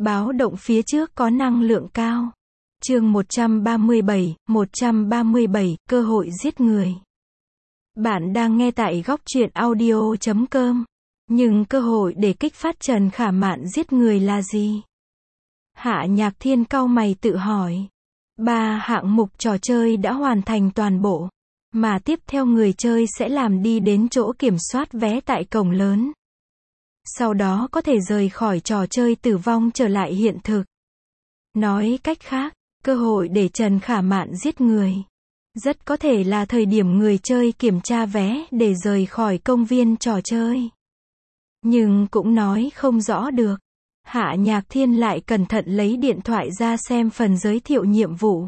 Báo động phía trước có năng lượng cao. Chương 137, cơ hội giết người. Bạn đang nghe tại góc truyện audio.com. Nhưng cơ hội để kích phát Trần Khả Mạn giết người là gì? Hạ Nhạc Thiên cau mày tự hỏi. 3 hạng mục trò chơi đã hoàn thành toàn bộ, mà tiếp theo người chơi sẽ làm đi đến chỗ kiểm soát vé tại cổng lớn. Sau đó có thể rời khỏi trò chơi tử vong trở lại hiện thực. Nói cách khác, cơ hội để Trần Khả Mạn giết người rất có thể là thời điểm người chơi kiểm tra vé để rời khỏi công viên trò chơi. Nhưng cũng nói không rõ được. Hạ Nhạc Thiên lại cẩn thận lấy điện thoại ra xem phần giới thiệu nhiệm vụ.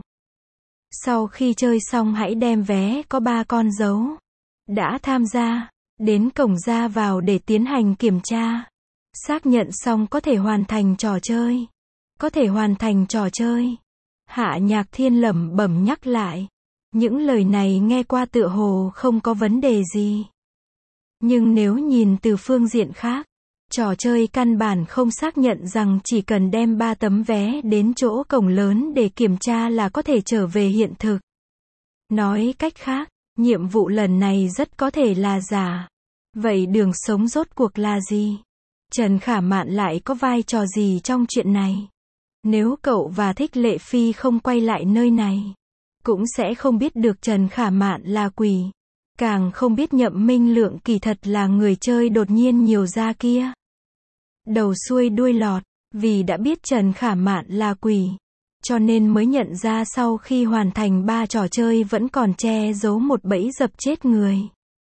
Sau khi chơi xong hãy đem vé có 3 con dấu đã tham gia đến cổng ra vào để tiến hành kiểm tra. Xác nhận xong có thể hoàn thành trò chơi. Có thể hoàn thành trò chơi. Hạ Nhạc Thiên lẩm bẩm nhắc lại. Những lời này nghe qua tựa hồ không có vấn đề gì. Nhưng nếu nhìn từ phương diện khác, trò chơi căn bản không xác nhận rằng chỉ cần đem 3 tấm vé đến chỗ cổng lớn để kiểm tra là có thể trở về hiện thực. Nói cách khác, nhiệm vụ lần này rất có thể là giả. Vậy đường sống rốt cuộc là gì? Trần Khả Mạn lại có vai trò gì trong chuyện này? Nếu cậu và Thích Lệ Phi không quay lại nơi này, cũng sẽ không biết được Trần Khả Mạn là quỷ. Càng không biết Nhậm Minh Lượng kỳ thật là người chơi đột nhiên nhiều ra kia. Đầu xuôi đuôi lọt, vì đã biết Trần Khả Mạn là quỷ, cho nên mới nhận ra sau khi hoàn thành 3 trò chơi vẫn còn che giấu một bẫy dập chết người.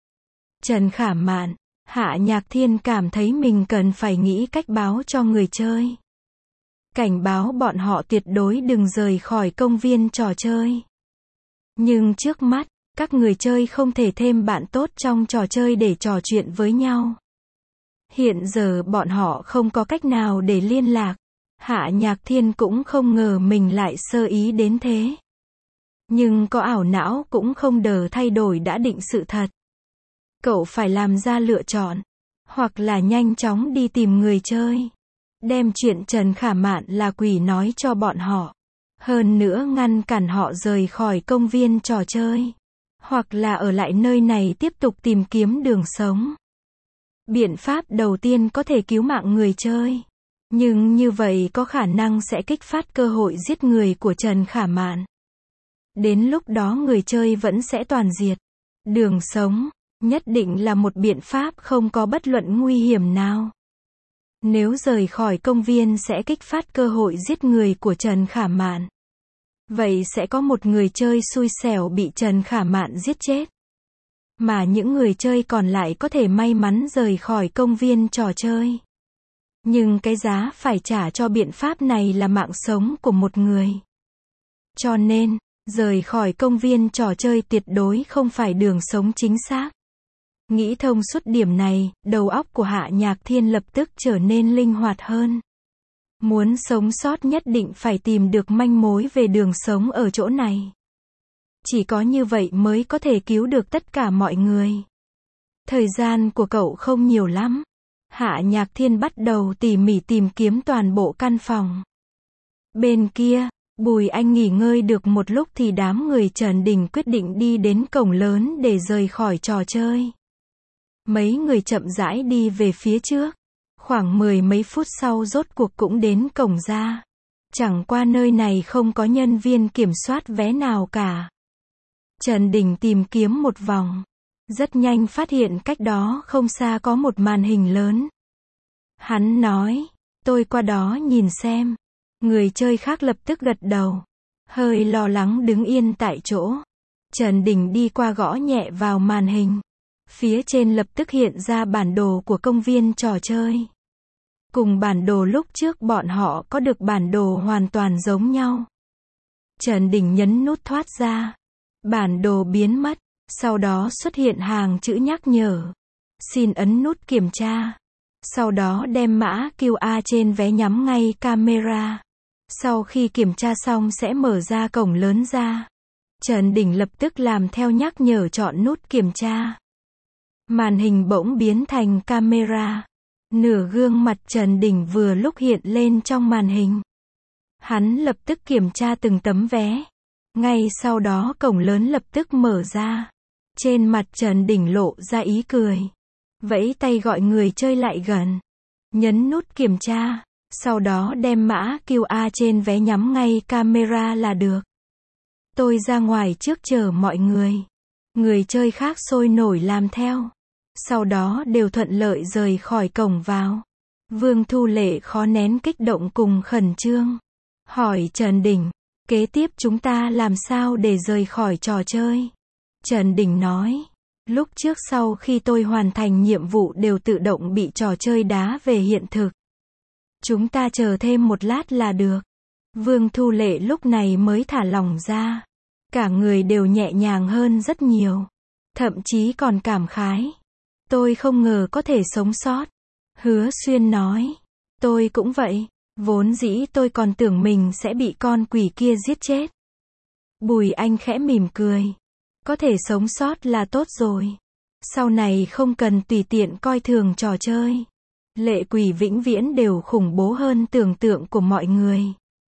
Trần Khả Mạn, Hạ Nhạc Thiên cảm thấy mình cần phải nghĩ cách báo cho người chơi. Cảnh báo bọn họ tuyệt đối đừng rời khỏi công viên trò chơi. Nhưng trước mắt, các người chơi không thể thêm bạn tốt trong trò chơi để trò chuyện với nhau. Hiện giờ bọn họ không có cách nào để liên lạc. Hạ Nhạc Thiên cũng không ngờ mình lại sơ ý đến thế. Nhưng có ảo não cũng không đờ thay đổi đã định sự thật. Cậu phải làm ra lựa chọn. Hoặc là nhanh chóng đi tìm người chơi. Đem chuyện Trần Khả Mạn là quỷ nói cho bọn họ. Hơn nữa ngăn cản họ rời khỏi công viên trò chơi. Hoặc là ở lại nơi này tiếp tục tìm kiếm đường sống. Biện pháp đầu tiên có thể cứu mạng người chơi. Nhưng như vậy có khả năng sẽ kích phát cơ hội giết người của Trần Khả Mạn. Đến lúc đó người chơi vẫn sẽ toàn diệt. Đường sống nhất định là một biện pháp không có bất luận nguy hiểm nào. Nếu rời khỏi công viên sẽ kích phát cơ hội giết người của Trần Khả Mạn. Vậy sẽ có một người chơi xui xẻo bị Trần Khả Mạn giết chết. Mà những người chơi còn lại có thể may mắn rời khỏi công viên trò chơi. Nhưng cái giá phải trả cho biện pháp này là mạng sống của một người. Cho nên, rời khỏi công viên trò chơi tuyệt đối không phải đường sống chính xác. Nghĩ thông suốt điểm này, đầu óc của Hạ Nhạc Thiên lập tức trở nên linh hoạt hơn. Muốn sống sót nhất định phải tìm được manh mối về đường sống ở chỗ này. Chỉ có như vậy mới có thể cứu được tất cả mọi người. Thời gian của cậu không nhiều lắm. Hạ Nhạc Thiên bắt đầu tỉ mỉ tìm kiếm toàn bộ căn phòng. Bên kia, Bùi Anh nghỉ ngơi được một lúc thì đám người Trần Đình quyết định đi đến cổng lớn để rời khỏi trò chơi. Mấy người chậm rãi đi về phía trước. Khoảng 10 mấy phút sau rốt cuộc cũng đến cổng ra. Chẳng qua nơi này không có nhân viên kiểm soát vé nào cả. Trần Đình tìm kiếm một vòng. Rất nhanh phát hiện cách đó không xa có một màn hình lớn. Hắn nói, tôi qua đó nhìn xem. Người chơi khác lập tức gật đầu. Hơi lo lắng đứng yên tại chỗ. Trần Đình đi qua gõ nhẹ vào màn hình. Phía trên lập tức hiện ra bản đồ của công viên trò chơi. Cùng bản đồ lúc trước bọn họ có được bản đồ hoàn toàn giống nhau. Trần Đình nhấn nút thoát ra. Bản đồ biến mất. Sau đó xuất hiện hàng chữ nhắc nhở. Xin ấn nút kiểm tra. Sau đó đem mã QR trên vé nhắm ngay camera. Sau khi kiểm tra xong sẽ mở ra cổng lớn ra. Trần Đình lập tức làm theo nhắc nhở chọn nút kiểm tra. Màn hình bỗng biến thành camera. Nửa gương mặt Trần Đình vừa lúc hiện lên trong màn hình. Hắn lập tức kiểm tra từng tấm vé. Ngay sau đó cổng lớn lập tức mở ra. Trên mặt Trần Đình lộ ra ý cười. Vẫy tay gọi người chơi lại gần. Nhấn nút kiểm tra. Sau đó đem mã QR trên vé nhắm ngay camera là được. Tôi ra ngoài trước chờ mọi người. Người chơi khác sôi nổi làm theo. Sau đó đều thuận lợi rời khỏi cổng vào. Vương Thu Lệ khó nén kích động cùng khẩn trương. Hỏi Trần Đình, kế tiếp chúng ta làm sao để rời khỏi trò chơi? Trần Đình nói, lúc trước sau khi tôi hoàn thành nhiệm vụ đều tự động bị trò chơi đá về hiện thực. Chúng ta chờ thêm một lát là được. Vương Thu Lệ lúc này mới thả lỏng ra. Cả người đều nhẹ nhàng hơn rất nhiều. Thậm chí còn cảm khái. Tôi không ngờ có thể sống sót. Hứa Xuyên nói. Tôi cũng vậy. Vốn dĩ tôi còn tưởng mình sẽ bị con quỷ kia giết chết. Bùi Anh khẽ mỉm cười. Có thể sống sót là tốt rồi. Sau này không cần tùy tiện coi thường trò chơi. Lệ quỷ vĩnh viễn đều khủng bố hơn tưởng tượng của mọi người.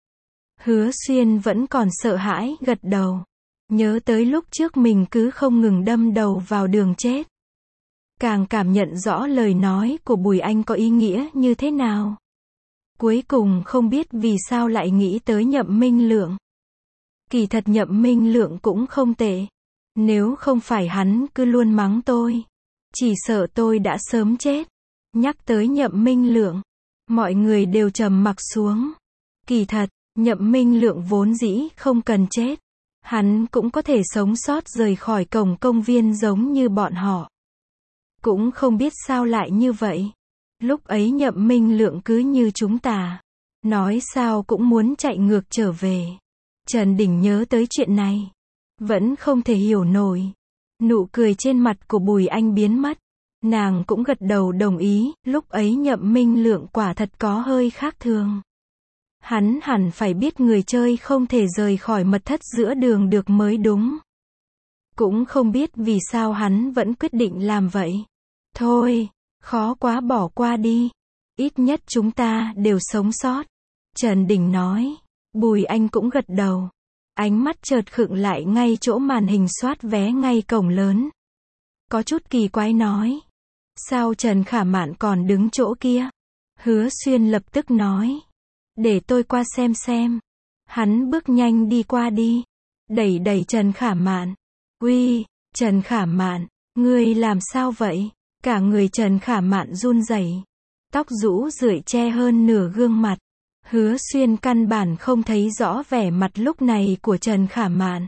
Hứa Xuyên vẫn còn sợ hãi, gật đầu. Nhớ tới lúc trước mình cứ không ngừng đâm đầu vào đường chết. Càng cảm nhận rõ lời nói của Bùi Anh có ý nghĩa như thế nào. Cuối cùng không biết vì sao lại nghĩ tới Nhậm Minh Lượng. Kỳ thật Nhậm Minh Lượng cũng không tệ. Nếu không phải hắn cứ luôn mắng tôi, chỉ sợ tôi đã sớm chết. Nhắc tới Nhậm Minh Lượng, mọi người đều trầm mặc xuống. Kỳ thật, Nhậm Minh Lượng vốn dĩ không cần chết. Hắn cũng có thể sống sót rời khỏi cổng công viên giống như bọn họ. Cũng không biết sao lại như vậy. Lúc ấy Nhậm Minh Lượng cứ như chúng ta. Nói sao cũng muốn chạy ngược trở về. Trần Đình nhớ tới chuyện này. Vẫn không thể hiểu nổi. Nụ cười trên mặt của Bùi Anh biến mất. Nàng cũng gật đầu đồng ý. Lúc ấy Nhậm Minh Lượng quả thật có hơi khác thường. Hắn hẳn phải biết người chơi không thể rời khỏi mật thất giữa đường được mới đúng. Cũng không biết vì sao hắn vẫn quyết định làm vậy. Thôi, khó quá bỏ qua đi. Ít nhất chúng ta đều sống sót. Trần Đình nói. Bùi Anh cũng gật đầu. Ánh mắt chợt khựng lại ngay chỗ màn hình soát vé ngay cổng lớn. Có chút kỳ quái nói. Sao Trần Khả Mạn còn đứng chỗ kia? Hứa Xuyên lập tức nói. Để tôi qua xem. Hắn bước nhanh đi qua đi. Đẩy Trần Khả Mạn. Uy, Trần Khả Mạn, ngươi làm sao vậy? Cả người Trần Khả Mạn run rẩy. Tóc rũ rượi che hơn nửa gương mặt. Hứa Xuyên căn bản không thấy rõ vẻ mặt lúc này của Trần Khả Mạn.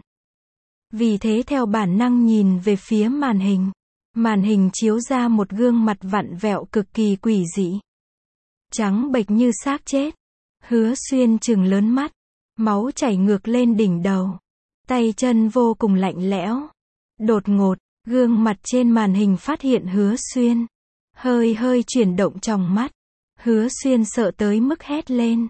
Vì thế theo bản năng nhìn về phía màn hình. Màn hình chiếu ra một gương mặt vặn vẹo cực kỳ quỷ dị. Trắng bệch như xác chết. Hứa Xuyên trừng lớn mắt. Máu chảy ngược lên đỉnh đầu. Tay chân vô cùng lạnh lẽo. Đột ngột, gương mặt trên màn hình phát hiện Hứa Xuyên. Hơi chuyển động tròng mắt. Hứa Xuyên sợ tới mức hét lên.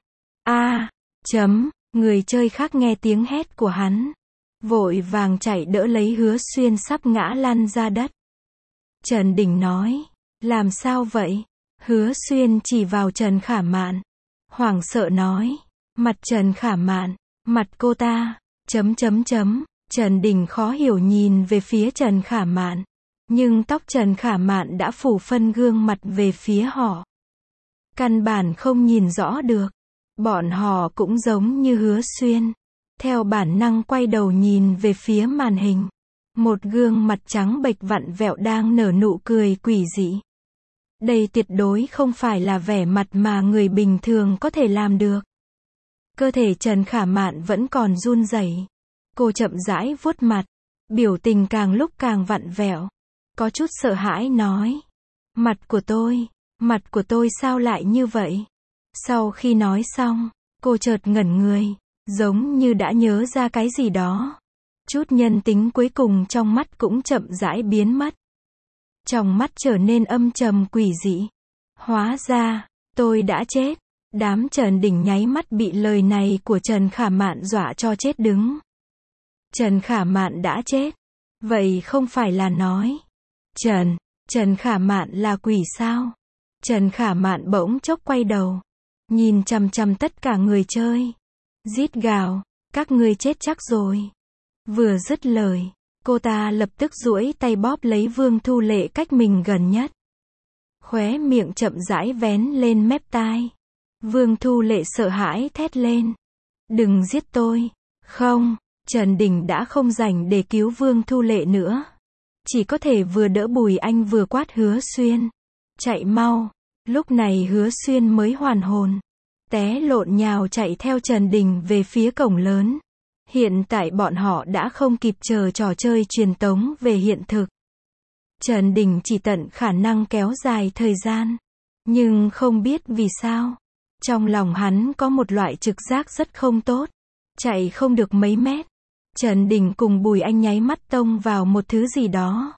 Người chơi khác nghe tiếng hét của hắn. Vội vàng chạy đỡ lấy Hứa Xuyên sắp ngã lăn ra đất. Trần Đình nói. Làm sao vậy? Hứa Xuyên chỉ vào Trần Khả Mạn. Hoảng sợ nói. Mặt Trần Khả Mạn. Mặt cô ta. Trần Đình khó hiểu nhìn về phía Trần Khả Mạn. Nhưng tóc Trần Khả Mạn đã phủ phân gương mặt về phía họ. Căn bản không nhìn rõ được. Bọn họ cũng giống như Hứa Xuyên. Theo bản năng quay đầu nhìn về phía màn hình. Một gương mặt trắng bệch vặn vẹo đang nở nụ cười quỷ dị. Đây tuyệt đối không phải là vẻ mặt mà người bình thường có thể làm được. Cơ thể Trần Khả Mạn vẫn còn run rẩy. Cô chậm rãi vuốt mặt. Biểu tình càng lúc càng vặn vẹo. Có chút sợ hãi nói. Mặt của tôi sao lại như vậy? Sau khi nói xong, cô chợt ngẩn người. Giống như đã nhớ ra cái gì đó. Chút nhân tính cuối cùng trong mắt cũng chậm rãi biến mất. Trong mắt trở nên âm trầm quỷ dị. Hóa ra, tôi đã chết. Đám Trần Đình nháy mắt bị lời này của Trần Khả Mạn dọa cho chết đứng. Trần Khả Mạn đã chết. Vậy không phải là nói. Trần Khả Mạn là quỷ sao? Trần Khả Mạn bỗng chốc quay đầu, nhìn chằm chằm tất cả người chơi, rít gào, các ngươi chết chắc rồi. Vừa dứt lời, cô ta lập tức duỗi tay bóp lấy Vương Thu Lệ cách mình gần nhất. Khóe miệng chậm rãi vén lên mép tai. Vương Thu Lệ sợ hãi thét lên. Đừng giết tôi. Không, Trần Đình đã không rảnh để cứu Vương Thu Lệ nữa. Chỉ có thể vừa đỡ Bùi Anh vừa quát Hứa Xuyên. Chạy mau. Lúc này Hứa Xuyên mới hoàn hồn. Té lộn nhào chạy theo Trần Đình về phía cổng lớn. Hiện tại bọn họ đã không kịp chờ trò chơi truyền tống về hiện thực. Trần Đình chỉ tận khả năng kéo dài thời gian. Nhưng không biết vì sao. Trong lòng hắn có một loại trực giác rất không tốt. Chạy không được mấy mét. Trần Đình cùng Bùi Anh nháy mắt tông vào một thứ gì đó.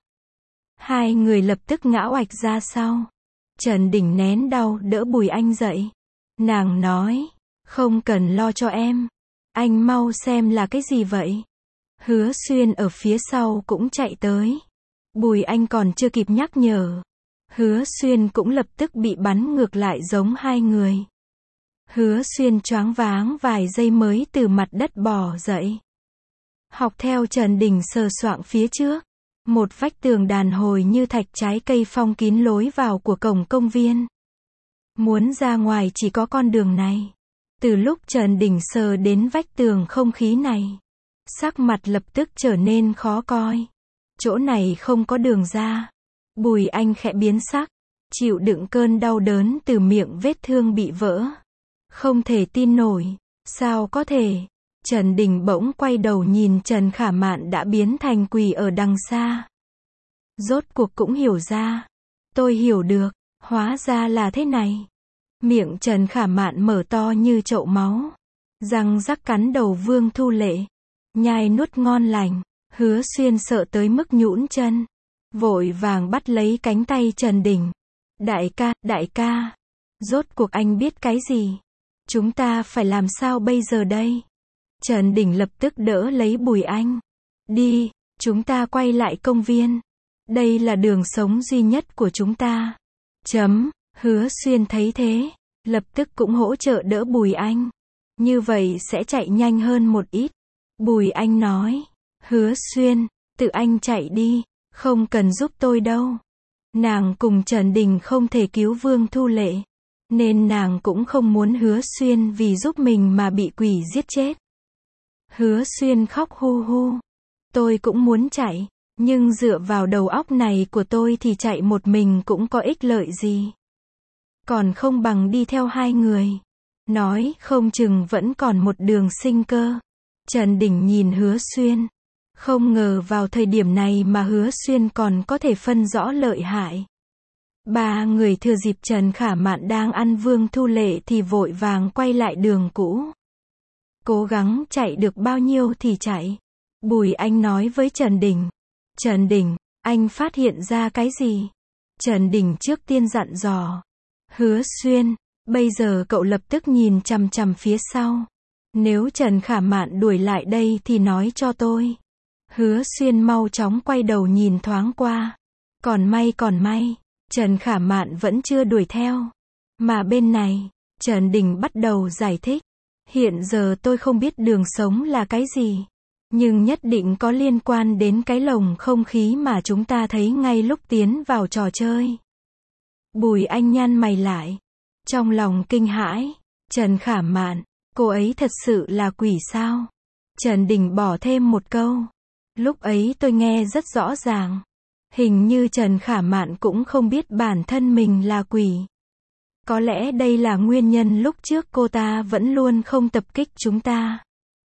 Hai người lập tức ngã oạch ra sau. Trần Đình nén đau đỡ Bùi Anh dậy. Nàng nói, không cần lo cho em. Anh mau xem là cái gì vậy. Hứa Xuyên ở phía sau cũng chạy tới. Bùi Anh còn chưa kịp nhắc nhở. Hứa Xuyên cũng lập tức bị bắn ngược lại giống hai người. Hứa Xuyên choáng váng vài giây mới từ mặt đất bò dậy. Học theo Trần Đình sờ soạng phía trước. Một vách tường đàn hồi như thạch trái cây phong kín lối vào của cổng công viên. Muốn ra ngoài chỉ có con đường này. Từ lúc Trần Đình sờ đến vách tường không khí này, sắc mặt lập tức trở nên khó coi. Chỗ này không có đường ra. Bùi Anh khẽ biến sắc, chịu đựng cơn đau đớn từ miệng vết thương bị vỡ. Không thể tin nổi, sao có thể? Trần Đình bỗng quay đầu nhìn Trần Khả Mạn đã biến thành quỷ ở đằng xa. Rốt cuộc cũng hiểu ra. Tôi hiểu được, hóa ra là thế này. Miệng Trần Khả Mạn mở to như chậu máu. Răng rắc cắn đầu Vương Thu Lệ. Nhai nuốt ngon lành. Hứa Xuyên sợ tới mức nhũn chân. Vội vàng bắt lấy cánh tay Trần Đình. Đại ca. Rốt cuộc anh biết cái gì? Chúng ta phải làm sao bây giờ đây? Trần Đình lập tức đỡ lấy Bùi Anh. Đi, chúng ta quay lại công viên. Đây là đường sống duy nhất của chúng ta. Hứa Xuyên thấy thế, lập tức cũng hỗ trợ đỡ Bùi Anh. Như vậy sẽ chạy nhanh hơn một ít. Bùi Anh nói, Hứa Xuyên, tự anh chạy đi, không cần giúp tôi đâu. Nàng cùng Trần Đình không thể cứu Vương Thu Lệ, nên nàng cũng không muốn Hứa Xuyên vì giúp mình mà bị quỷ giết chết. Hứa Xuyên khóc hu hu. Tôi cũng muốn chạy, nhưng dựa vào đầu óc này của tôi thì chạy một mình cũng có ích lợi gì. Còn không bằng đi theo hai người. Nói không chừng vẫn còn một đường sinh cơ. Trần Đình nhìn Hứa Xuyên. Không ngờ vào thời điểm này mà Hứa Xuyên còn có thể phân rõ lợi hại. Ba người thừa dịp Trần Khả Mạn đang ăn Vương Thu Lệ thì vội vàng quay lại đường cũ. Cố gắng chạy được bao nhiêu thì chạy. Bùi Anh nói với Trần Đình. Trần Đình, anh phát hiện ra cái gì? Trần Đình trước tiên dặn dò. Hứa Xuyên, bây giờ cậu lập tức nhìn chằm chằm phía sau. Nếu Trần Khả Mạn đuổi lại đây thì nói cho tôi. Hứa Xuyên mau chóng quay đầu nhìn thoáng qua. Còn may, Trần Khả Mạn vẫn chưa đuổi theo. Mà bên này, Trần Đình bắt đầu giải thích. Hiện giờ tôi không biết đường sống là cái gì. Nhưng nhất định có liên quan đến cái lồng không khí mà chúng ta thấy ngay lúc tiến vào trò chơi. Bùi Anh nhăn mày lại. Trong lòng kinh hãi. Trần Khả Mạn, cô ấy thật sự là quỷ sao? Trần Đình bỏ thêm một câu. Lúc ấy tôi nghe rất rõ ràng. Hình như Trần Khả Mạn cũng không biết bản thân mình là quỷ. Có lẽ đây là nguyên nhân lúc trước cô ta vẫn luôn không tập kích chúng ta.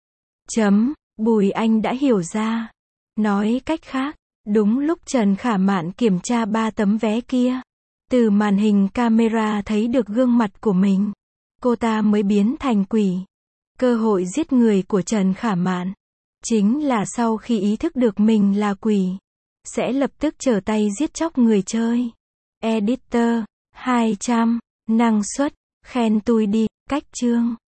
Bùi Anh đã hiểu ra. Nói cách khác, đúng lúc Trần Khả Mạn kiểm tra 3 tấm vé kia, từ màn hình camera thấy được gương mặt của mình, cô ta mới biến thành quỷ. Cơ hội giết người của Trần Khả Mạn chính là sau khi ý thức được mình là quỷ, sẽ lập tức trở tay giết chóc người chơi. Editor 200, năng suất, khen tui đi, cách chương.